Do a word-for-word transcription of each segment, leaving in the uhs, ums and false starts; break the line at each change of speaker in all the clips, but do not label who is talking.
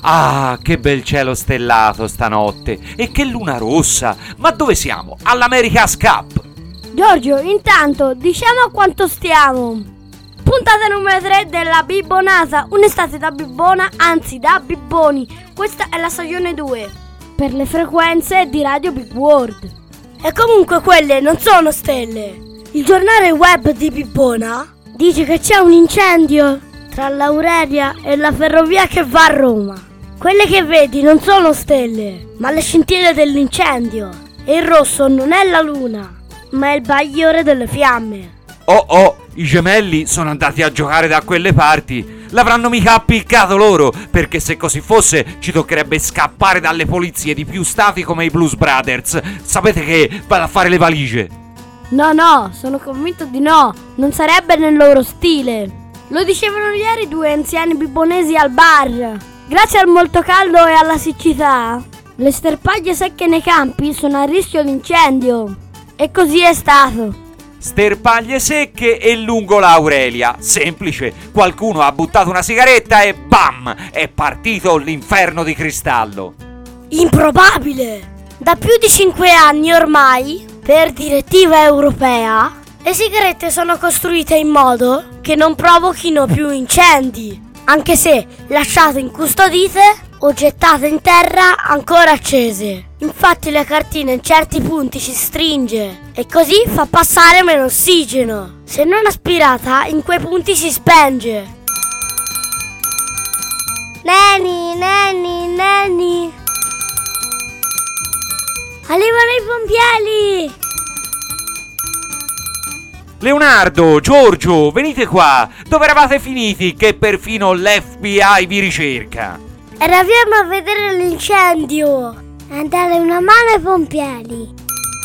Ah, che bel cielo stellato stanotte! E che luna rossa! Ma dove siamo? All'America's Cup!
Giorgio, intanto diciamo a quanto stiamo. Puntata numero tre della Bibbonata, un'estate da bibbona, anzi da bibboni. Questa è la stagione due, per le frequenze di Radio Big World. E comunque quelle non sono stelle. Il giornale web di Bibbona dice che c'è un incendio tra l'Aurelia e la ferrovia che va a Roma. Quelle che vedi non sono stelle, ma le scintille dell'incendio. E il rosso non è la luna, ma è il bagliore delle fiamme.
Oh oh, i gemelli sono andati a giocare da quelle parti. L'avranno mica appiccato loro, perché se così fosse ci toccherebbe scappare dalle polizie di più stati come i Blues Brothers. Sapete che vado a fare le valigie.
No, no, sono convinto di no. Non sarebbe nel loro stile. Lo dicevano ieri due anziani bibbonesi al bar. Grazie al molto caldo e alla siccità, le sterpaglie secche nei campi sono a rischio di incendio. E così è stato.
Sterpaglie secche e lungo l'Aurelia. Semplice, qualcuno ha buttato una sigaretta e bam! È partito l'inferno di cristallo.
Improbabile! Da più di cinque anni ormai, per direttiva europea, le sigarette sono costruite in modo che non provochino più incendi, anche se lasciate incustodite o gettate in terra ancora accese. Infatti la cartina in certi punti si stringe e così fa passare meno ossigeno. Se non aspirata, in quei punti si spenge. Neni, neni, neni. Arrivano i pompieri!
Leonardo, Giorgio, venite qua! Dove eravate finiti che perfino l'F B I vi ricerca?
Eravamo a vedere l'incendio e dare una mano ai pompieri.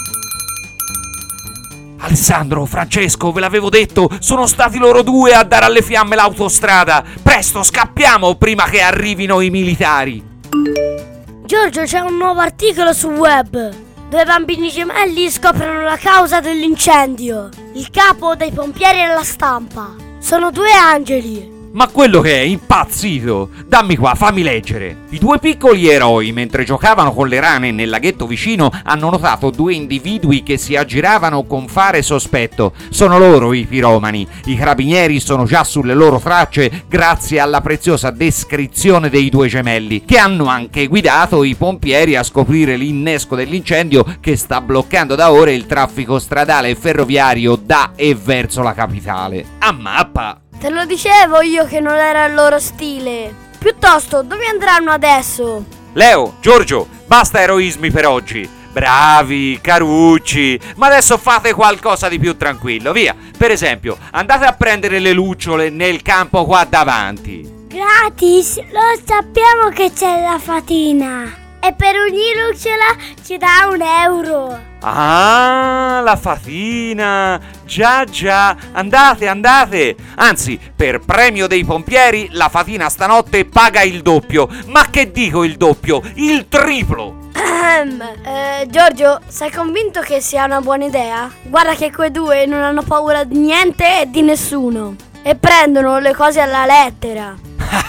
Alessandro, Francesco, ve l'avevo detto, sono stati loro due a dare alle fiamme l'autostrada. Presto, scappiamo prima che arrivino i militari.
Giorgio, c'è un nuovo articolo sul web. Due bambini gemelli scoprono la causa dell'incendio. Il capo dei pompieri alla stampa. Sono due angeli.
Ma quello che è impazzito! Dammi qua, fammi leggere! I due piccoli eroi, mentre giocavano con le rane nel laghetto vicino, hanno notato due individui che si aggiravano con fare sospetto. Sono loro i piromani. I carabinieri sono già sulle loro tracce grazie alla preziosa descrizione dei due gemelli, che hanno anche guidato i pompieri a scoprire l'innesco dell'incendio che sta bloccando da ore il traffico stradale e ferroviario da e verso la capitale. A mappa!
Te lo dicevo io che non era il loro stile. Piuttosto, dove andranno adesso?
Leo, Giorgio, basta eroismi per oggi. Bravi, carucci, ma adesso fate qualcosa di più tranquillo, via. Per esempio, andate a prendere le lucciole nel campo qua davanti.
Gratis, lo sappiamo che c'è la fatina. E per ogni lucciola ci dà un euro.
Ah, la fatina! Già già, andate, andate! Anzi, per premio dei pompieri, la fatina stanotte paga il doppio. Ma che dico il doppio? Il triplo!
eh, Giorgio, sei convinto che sia una buona idea? Guarda che quei due non hanno paura di niente e di nessuno. E prendono le cose alla lettera.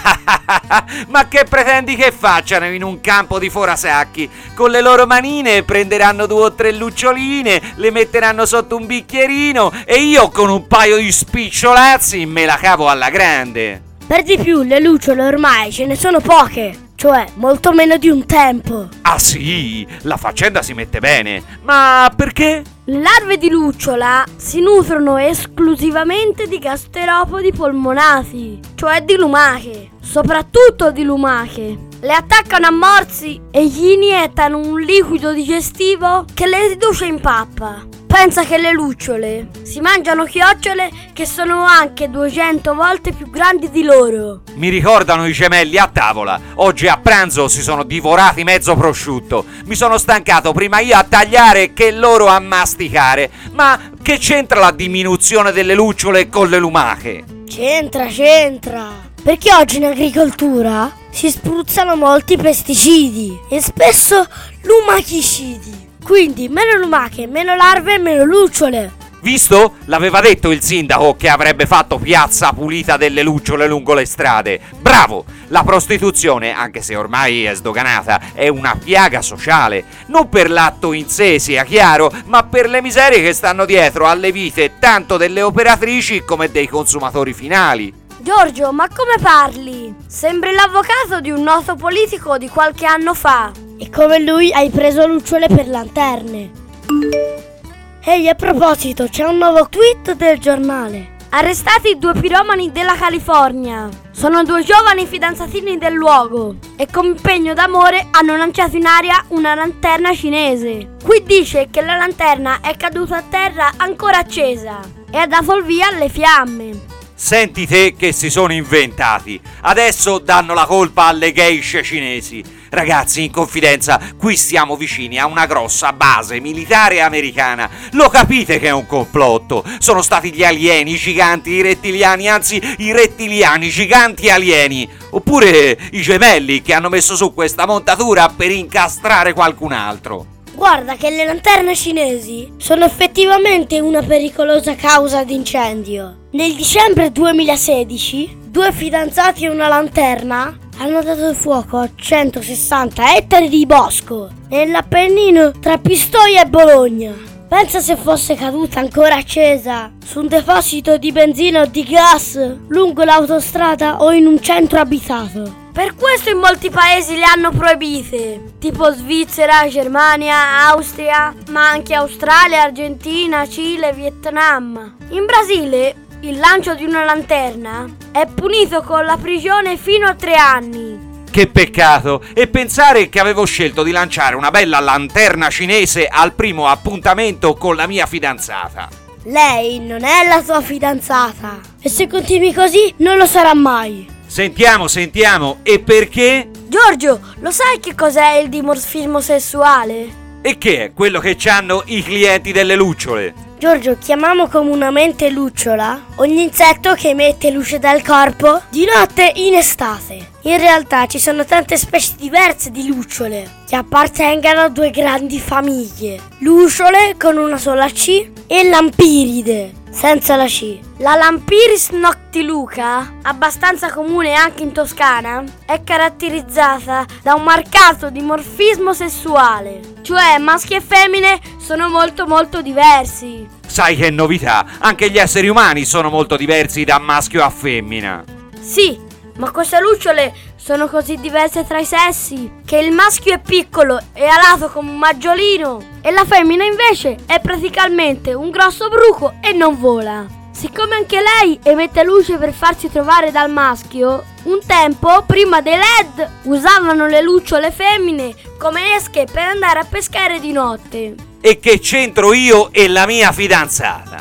Ma che pretendi che facciano in un campo di forasacchi? Con le loro manine prenderanno due o tre luccioline, le metteranno sotto un bicchierino e io con un paio di spicciolazzi me la cavo alla grande.
Per di più, le lucciole ormai ce ne sono poche, cioè molto meno di un tempo.
Ah sì, la faccenda si mette bene, ma perché?
Le larve di lucciola si nutrono esclusivamente di gasteropodi polmonati, cioè di lumache, soprattutto di lumache. Le attaccano a morsi e gli iniettano un liquido digestivo che le riduce in pappa. Pensa che le lucciole si mangiano chiocciole che sono anche duecento volte più grandi di loro.
Mi ricordano i gemelli a tavola. Oggi a pranzo si sono divorati mezzo prosciutto. Mi sono stancato prima io a tagliare che loro a masticare. Ma che c'entra la diminuzione delle lucciole con le lumache?
C'entra, c'entra. Perché oggi in agricoltura si spruzzano molti pesticidi e spesso lumachicidi. Quindi meno lumache, meno larve e meno lucciole.
Visto? L'aveva detto il sindaco che avrebbe fatto piazza pulita delle lucciole lungo le strade. Bravo! La prostituzione, anche se ormai è sdoganata, è una piaga sociale. Non per l'atto in sé, sia chiaro, ma per le miserie che stanno dietro alle vite tanto delle operatrici come dei consumatori finali.
Giorgio, ma come parli? Sembri l'avvocato di un noto politico di qualche anno fa.
E come lui hai preso lucciole per lanterne. Ehi, a proposito, c'è un nuovo tweet del giornale.
Arrestati due piromani della California. Sono due giovani fidanzatini del luogo e con impegno d'amore hanno lanciato in aria una lanterna cinese. Qui dice che la lanterna è caduta a terra ancora accesa e ha dato il via alle fiamme.
Senti te che si sono inventati. Adesso danno la colpa alle geishe cinesi. Ragazzi, in confidenza, qui stiamo vicini a una grossa base militare americana. Lo capite che è un complotto? Sono stati gli alieni giganti, i rettiliani, anzi i rettiliani giganti alieni. Oppure i gemelli che hanno messo su questa montatura per incastrare qualcun altro.
Guarda che le lanterne cinesi sono effettivamente una pericolosa causa di incendio. Nel dicembre duemilasedici, due fidanzati e una lanterna hanno dato fuoco a centosessanta ettari di bosco nell'Appennino tra Pistoia e Bologna. Pensa se fosse caduta ancora accesa su un deposito di benzina o di gas lungo l'autostrada o in un centro abitato.
Per questo in molti paesi le hanno proibite, tipo Svizzera, Germania, Austria, ma anche Australia, Argentina, Cile, Vietnam. In Brasile il lancio di una lanterna è punito con la prigione fino a tre anni.
Che peccato! E pensare che avevo scelto di lanciare una bella lanterna cinese al primo appuntamento con la mia fidanzata.
Lei non è la tua fidanzata e se continui così non lo sarà mai.
Sentiamo, sentiamo, e perché?
Giorgio, lo sai che cos'è il dimorfismo sessuale?
E che è quello che c'hanno i clienti delle lucciole?
Giorgio, chiamiamo comunemente lucciola ogni insetto che emette luce dal corpo di notte in estate. In realtà ci sono tante specie diverse di lucciole che appartengono a due grandi famiglie: lucciole con una sola C e lampiride senza la C.
La Lampiris noctiluca, abbastanza comune anche in Toscana, è caratterizzata da un marcato dimorfismo sessuale, cioè maschi e femmine sono molto molto diversi.
Sai che novità? Anche gli esseri umani sono molto diversi da maschio a femmina.
Sì, ma queste lucciole sono così diverse tra i sessi che il maschio è piccolo e alato come un maggiolino e la femmina invece è praticamente un grosso bruco e non vola. Siccome anche lei emette luce per farsi trovare dal maschio, un tempo, prima dei L E D, usavano le lucciole femmine come esche per andare a pescare di notte.
E che c'entro io e la mia fidanzata?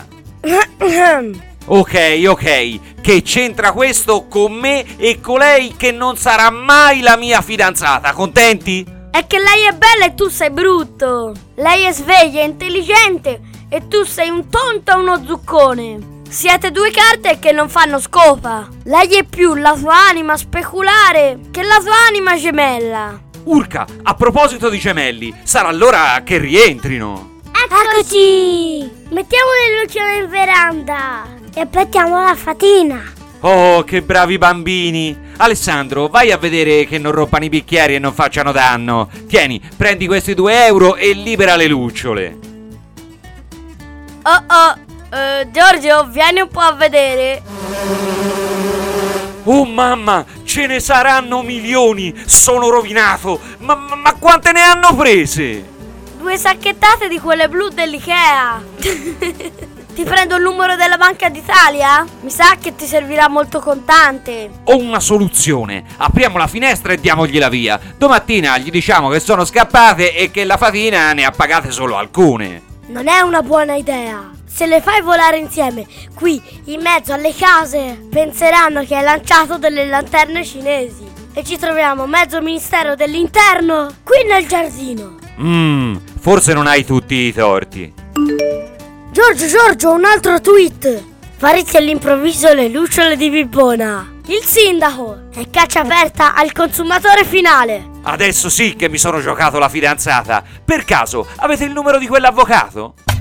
Ok, ok, che c'entra questo con me e con lei che non sarà mai la mia fidanzata, contenti?
È che lei è bella e tu sei brutto. Lei è sveglia e intelligente e tu sei un tonto e uno zuccone. Siete due carte che non fanno scopa. Lei è più la sua anima speculare che la sua anima gemella.
Urca, a proposito di gemelli, sarà allora che rientrino.
Eccoci! Mettiamo le lucciole in veranda e aspettiamo la fatina.
Oh, che bravi bambini! Alessandro, vai a vedere che non rompano i bicchieri e non facciano danno. Tieni, prendi questi due euro e libera le lucciole.
Oh oh, uh, Giorgio, vieni un po' a vedere.
Oh mamma, ce ne saranno milioni! Sono rovinato! Ma, ma, ma quante ne hanno prese?
Due sacchettate di quelle blu dell'Ikea. Ti prendo il numero della Banca d'Italia? Mi sa che ti servirà molto contante.
Ho una soluzione. Apriamo la finestra e diamogliela via. Domattina gli diciamo che sono scappate e che la fatina ne ha pagate solo alcune.
Non è una buona idea. Se le fai volare insieme, qui, in mezzo alle case, penseranno che hai lanciato delle lanterne cinesi. E ci troviamo mezzo ministero dell'interno qui nel giardino.
Mmm, forse non hai tutti i torti.
Giorgio, Giorgio, un altro tweet. Farizzi all'improvviso le lucciole di Bibbona. Il sindaco è caccia aperta al consumatore finale.
Adesso sì che mi sono giocato la fidanzata. Per caso avete il numero di quell'avvocato?